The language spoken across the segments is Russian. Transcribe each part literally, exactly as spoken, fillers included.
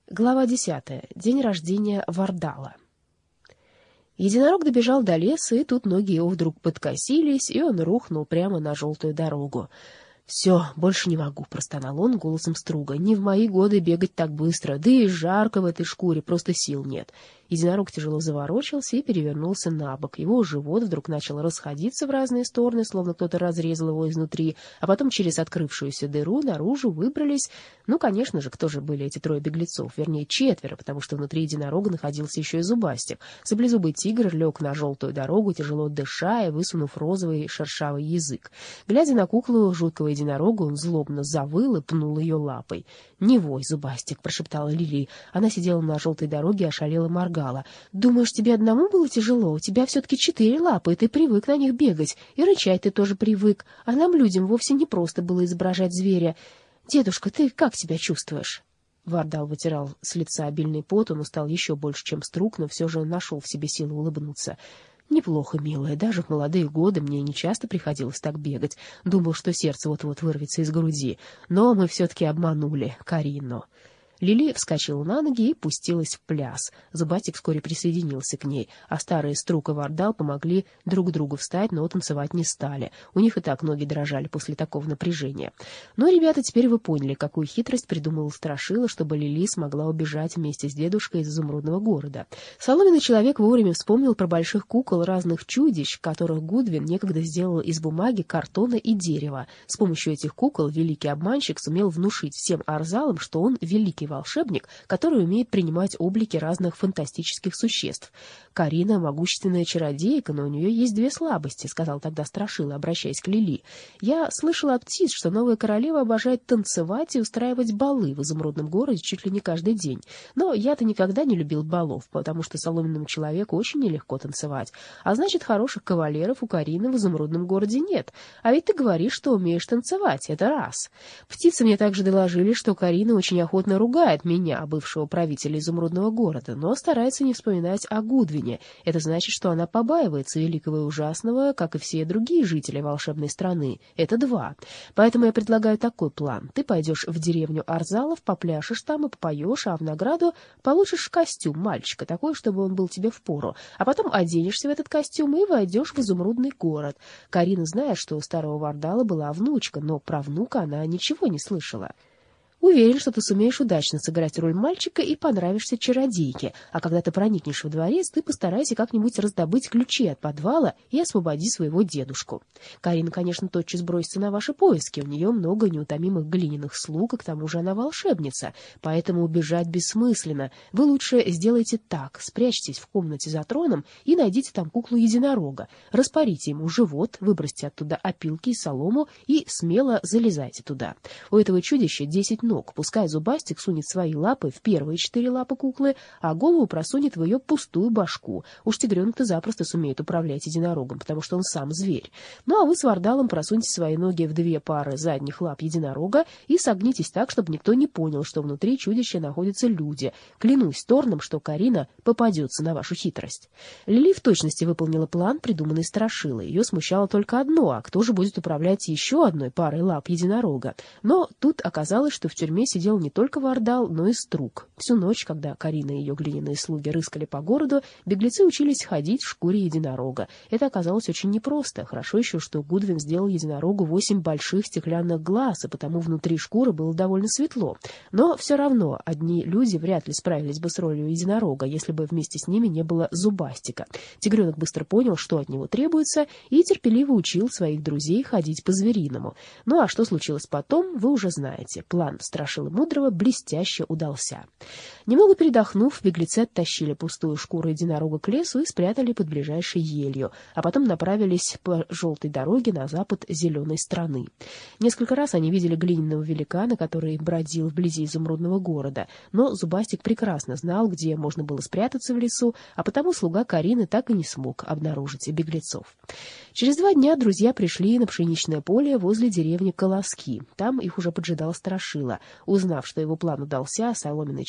Глава десятая. День рождения Вардала. Единорог добежал до леса, и тут ноги его вдруг подкосились, и он рухнул прямо на желтую дорогу. «Все, больше не могу», — простонал он голосом Струга. «Не в мои годы бегать так быстро, да и жарко в этой шкуре, просто сил нет». Единорог тяжело заворочился и перевернулся на бок. Его живот вдруг начал расходиться в разные стороны, словно кто-то разрезал его изнутри, а потом через открывшуюся дыру наружу выбрались... Ну, конечно же, кто же были эти трое беглецов? Вернее, четверо, потому что внутри единорога находился еще и Зубастик. Саблезубый тигр лег на желтую дорогу, тяжело дыша и высунув розовый шершавый язык. Глядя на куклу жуткого единорога, он злобно завыл и пнул ее лапой. «Не вой, Зубастик», — прошептала Лили. Она сидела на желтой дороге и ошалела моргала. «Думаешь, тебе одному было тяжело? У тебя все-таки четыре лапы, и ты привык на них бегать. И рычать ты тоже привык. А нам, людям, вовсе не просто было изображать зверя. Дедушка, ты как себя чувствуешь?» Вардал вытирал с лица обильный пот, он устал еще больше, чем Струг, но все же нашел в себе силы улыбнуться. «Неплохо, милая. Даже в молодые годы мне не часто приходилось так бегать. Думал, что сердце вот-вот вырвется из груди. Но мы все-таки обманули Карину». Лили вскочила на ноги и пустилась в пляс. Зубастик вскоре присоединился к ней, а старые Струг и Вардал помогли друг другу встать, но танцевать не стали. У них и так ноги дрожали после такого напряжения. Но, ребята, теперь вы поняли, какую хитрость придумала Страшила, чтобы Лили смогла убежать вместе с дедушкой из изумрудного города. Соломенный человек вовремя вспомнил про больших кукол разных чудищ, которых Гудвин некогда сделал из бумаги, картона и дерева. С помощью этих кукол великий обманщик сумел внушить всем Арзалам, что он великий волшебник, который умеет принимать облики разных фантастических существ. «Карина — могущественная чародейка, но у нее есть две слабости», — сказал тогда Страшила, обращаясь к Лили. «Я слышала от птиц, что новая королева обожает танцевать и устраивать балы в изумрудном городе чуть ли не каждый день. Но я-то никогда не любил балов, потому что соломенному человеку очень нелегко танцевать. А значит, хороших кавалеров у Карины в изумрудном городе нет. А ведь ты говоришь, что умеешь танцевать. Это раз. Птицы мне также доложили, что Карина очень охотно ругается меня, бывшего правителя изумрудного города, но старается не вспоминать о Гудвине. Это значит, что она побаивается великого и ужасного, как и все другие жители волшебной страны. Это два. Поэтому я предлагаю такой план. Ты пойдешь в деревню Арзалов, попляшешь там и попоешь, а в награду получишь костюм мальчика, такой, чтобы он был тебе впору. А потом оденешься в этот костюм и войдешь в изумрудный город. Карина знает, что у старого Вардала была внучка, но про внука она ничего не слышала. Уверен, что ты сумеешь удачно сыграть роль мальчика и понравишься чародейке, а когда ты проникнешь во дворец, ты постарайся как-нибудь раздобыть ключи от подвала и освободи своего дедушку. Карина, конечно, тотчас бросится на ваши поиски, у нее много неутомимых глиняных слуг, и к тому же она волшебница, поэтому убежать бессмысленно. Вы лучше сделайте так, спрячьтесь в комнате за троном и найдите там куклу единорога, распорите ему живот, выбросьте оттуда опилки и солому и смело залезайте туда. У этого чудища десять ног. Пускай Зубастик сунет свои лапы в первые четыре лапы куклы, а голову просунет в ее пустую башку. Уж тигренок-то запросто сумеет управлять единорогом, потому что он сам зверь. Ну, а вы с Вардалом просуньте свои ноги в две пары задних лап единорога и согнитесь так, чтобы никто не понял, что внутри чудища находятся люди. Клянусь Торном, что Карина попадется на вашу хитрость. Лили в точности выполнила план, придуманный Страшилой. Ее смущало только одно, а кто же будет управлять еще одной парой лап единорога? Но тут оказалось, что в тюрьме сидел не только Вардал, но и Струг. Всю ночь, когда Карина и ее глиняные слуги рыскали по городу, беглецы учились ходить в шкуре единорога. Это оказалось очень непросто. Хорошо еще, что Гудвин сделал единорогу восемь больших стеклянных глаз, и потому внутри шкуры было довольно светло. Но все равно одни люди вряд ли справились бы с ролью единорога, если бы вместе с ними не было Зубастика. Тигренок быстро понял, что от него требуется, и терпеливо учил своих друзей ходить по-звериному. Ну а что случилось потом, вы уже знаете. План Страшилы Мудрого блестяще удался. Немного передохнув, беглецы оттащили пустую шкуру единорога к лесу и спрятали под ближайшей елью, а потом направились по желтой дороге на запад зеленой страны. Несколько раз они видели глиняного великана, который бродил вблизи изумрудного города, но Зубастик прекрасно знал, где можно было спрятаться в лесу, а потому слуга Карины так и не смог обнаружить беглецов. Через два дня друзья пришли на пшеничное поле возле деревни Колоски. Там их уже поджидал Страшила. Узнав, что его план удался, соломенный человек был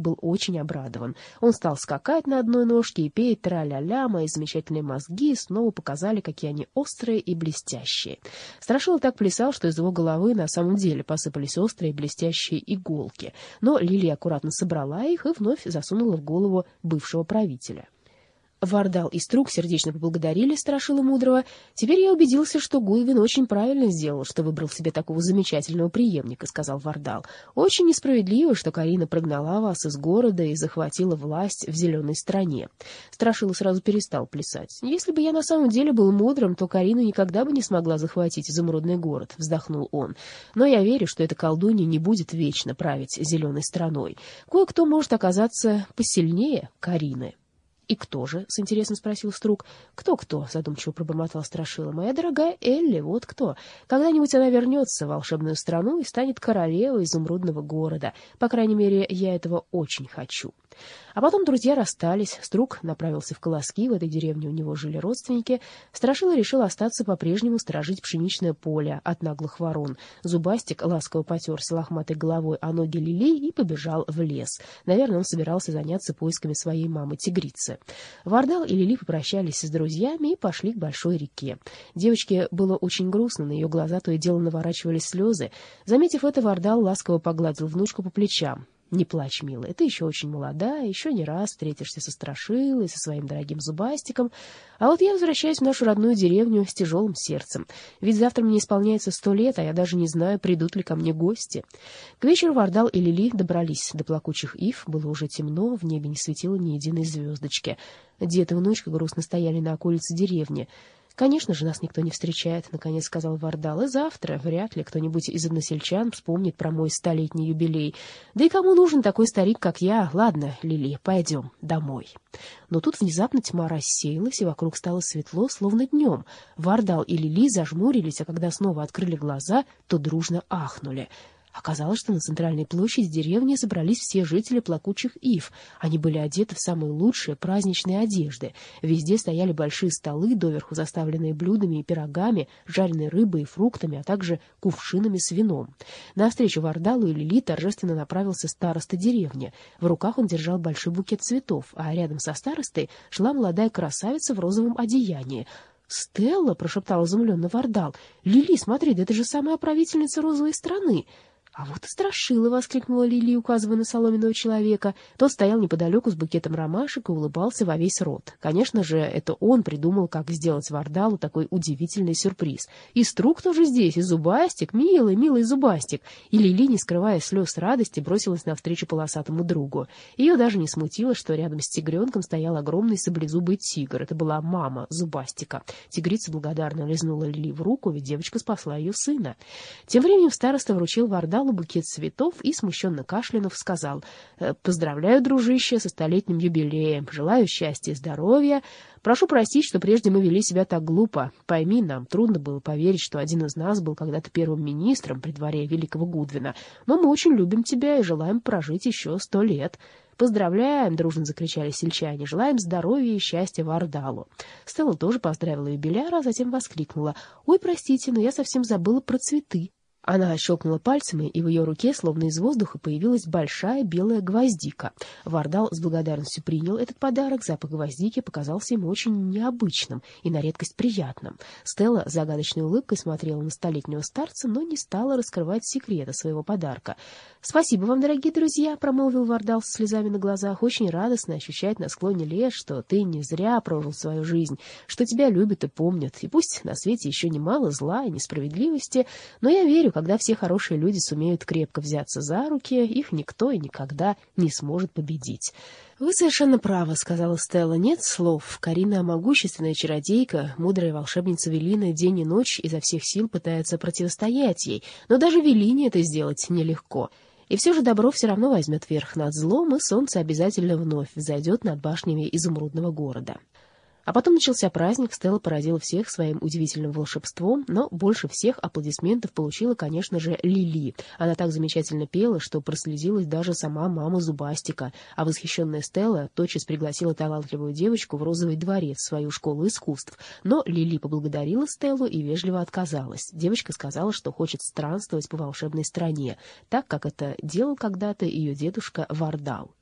был очень обрадован. Он стал скакать на одной ножке и петь «Тра-ля-ля, мои замечательные мозги» снова показали, какие они острые и блестящие. Страшила так плясал, что из его головы на самом деле посыпались острые и блестящие иголки. Но Лилия аккуратно собрала их и вновь засунула в голову бывшего правителя. Вардал и Струк сердечно поблагодарили Страшила Мудрого. Теперь я убедился, что Гудвин очень правильно сделал, что выбрал себе такого замечательного преемника, — сказал Вардал. Очень несправедливо, что Карина прогнала вас из города и захватила власть в зеленой стране. Страшила сразу перестал плясать. Если бы я на самом деле был мудрым, то Карина никогда бы не смогла захватить изумрудный город, — вздохнул он. Но я верю, что эта колдунья не будет вечно править зеленой страной. Кое-кто может оказаться посильнее Карины. — И кто же? — с интересом спросил Струк. «Кто-кто?» — задумчиво пробормотал Страшила. «Моя дорогая Элли, вот кто. Когда-нибудь она вернется в волшебную страну и станет королевой изумрудного города. По крайней мере, я этого очень хочу». А потом друзья расстались. Струк направился в Колоски, в этой деревне у него жили родственники. Страшила решил остаться по-прежнему сторожить пшеничное поле от наглых ворон. Зубастик ласково потерся лохматой головой о ноги Лили и побежал в лес. Наверное, он собирался заняться поисками своей мамы-тигрицы. Вардал и Лили попрощались с друзьями и пошли к большой реке. Девочке было очень грустно, на ее глаза то и дело наворачивались слезы. Заметив это, Вардал ласково погладил внучку по плечам. «Не плачь, милая, ты еще очень молода, еще не раз встретишься со Страшилой, со своим дорогим Зубастиком. А вот я возвращаюсь в нашу родную деревню с тяжелым сердцем. Ведь завтра мне исполняется сто лет, а я даже не знаю, придут ли ко мне гости». К вечеру Вардал и Лили добрались до плакучих ив. Было уже темно, в небе не светило ни единой звездочки. Дед и внучка грустно стояли на околице деревни. «Конечно же, нас никто не встречает», — наконец сказал Вардал. «И завтра вряд ли кто-нибудь из односельчан вспомнит про мой столетний юбилей. Да и кому нужен такой старик, как я? Ладно, Лили, пойдем домой». Но тут внезапно тьма рассеялась, и вокруг стало светло, словно днем. Вардал и Лили зажмурились, а когда снова открыли глаза, то дружно ахнули. Оказалось, что на центральной площади деревни собрались все жители плакучих ив. Они были одеты в самые лучшие праздничные одежды. Везде стояли большие столы, доверху заставленные блюдами и пирогами, жареной рыбой и фруктами, а также кувшинами с вином. Навстречу Вардалу и Лили торжественно направился староста деревни. В руках он держал большой букет цветов, а рядом со старостой шла молодая красавица в розовом одеянии. «Стелла!» — прошептал изумленно Вардал. «Лили, смотри, да это же самая правительница розовой страны!» «А вот и Страшила!» — воскликнула Лили, указывая на соломенного человека. Тот стоял неподалеку с букетом ромашек и улыбался во весь рот. Конечно же, это он придумал, как сделать Вардалу такой удивительный сюрприз. И Струк тоже здесь, и Зубастик, милый, милый Зубастик. И Лили, не скрывая слез радости, бросилась навстречу полосатому другу. Ее даже не смутило, что рядом с тигренком стоял огромный саблезубый тигр. Это была мама Зубастика. Тигрица благодарно лизнула Лили в руку, ведь девочка спасла ее сына. Тем временем староста вручил Вардалу букет цветов и, смущенно кашлянув, сказал: «Поздравляю, дружище, со столетним юбилеем. Желаю счастья и здоровья. Прошу простить, что прежде мы вели себя так глупо. Пойми, нам трудно было поверить, что один из нас был когда-то первым министром при дворе великого Гудвина. Но мы очень любим тебя и желаем прожить еще сто лет». «Поздравляем!» — дружно закричали сельчане. «Желаем здоровья и счастья Вардалу». Стелла тоже поздравила юбиляра, а затем воскликнула: «Ой, простите, но я совсем забыла про цветы». Она щелкнула пальцами, и в ее руке, словно из воздуха, появилась большая белая гвоздика. Вардал с благодарностью принял этот подарок. Запах гвоздики показался ему очень необычным и на редкость приятным. Стелла с загадочной улыбкой смотрела на столетнего старца, но не стала раскрывать секрета своего подарка. «Спасибо вам, дорогие друзья», — промолвил Вардал со слезами на глазах. «Очень радостно ощущать на склоне лет, что ты не зря прожил свою жизнь, что тебя любят и помнят. И пусть на свете еще немало зла и несправедливости, но я верю, когда все хорошие люди сумеют крепко взяться за руки, их никто и никогда не сможет победить». «Вы совершенно правы», — сказала Стелла. «Нет слов. Карина — могущественная чародейка, мудрая волшебница Велина день и ночь изо всех сил пытается противостоять ей, но даже Велине это сделать нелегко. И все же добро все равно возьмет верх над злом, и солнце обязательно вновь взойдет над башнями изумрудного города». А потом начался праздник. Стелла поразила всех своим удивительным волшебством, но больше всех аплодисментов получила, конечно же, Лили. Она так замечательно пела, что прослезилась даже сама мама Зубастика, а восхищенная Стелла тотчас пригласила талантливую девочку в Розовый дворец, в свою школу искусств. Но Лили поблагодарила Стеллу и вежливо отказалась. Девочка сказала, что хочет странствовать по волшебной стране, так как это делал когда-то ее дедушка Вардал.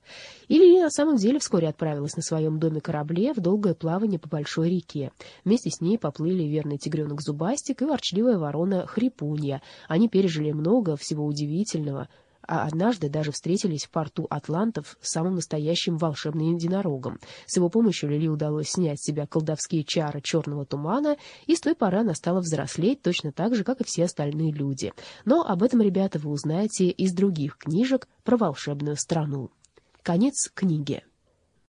И Лили на самом деле вскоре отправилась на своем доме-корабле в долгое плавание по большой реке. Вместе с ней поплыли верный тигренок Зубастик и ворчливая ворона Хрипунья. Они пережили много всего удивительного, а однажды даже встретились в порту атлантов с самым настоящим волшебным единорогом. С его помощью Лили удалось снять с себя колдовские чары черного тумана, и с той поры она стала взрослеть точно так же, как и все остальные люди. Но об этом, ребята, вы узнаете из других книжек про волшебную страну. Конец книги.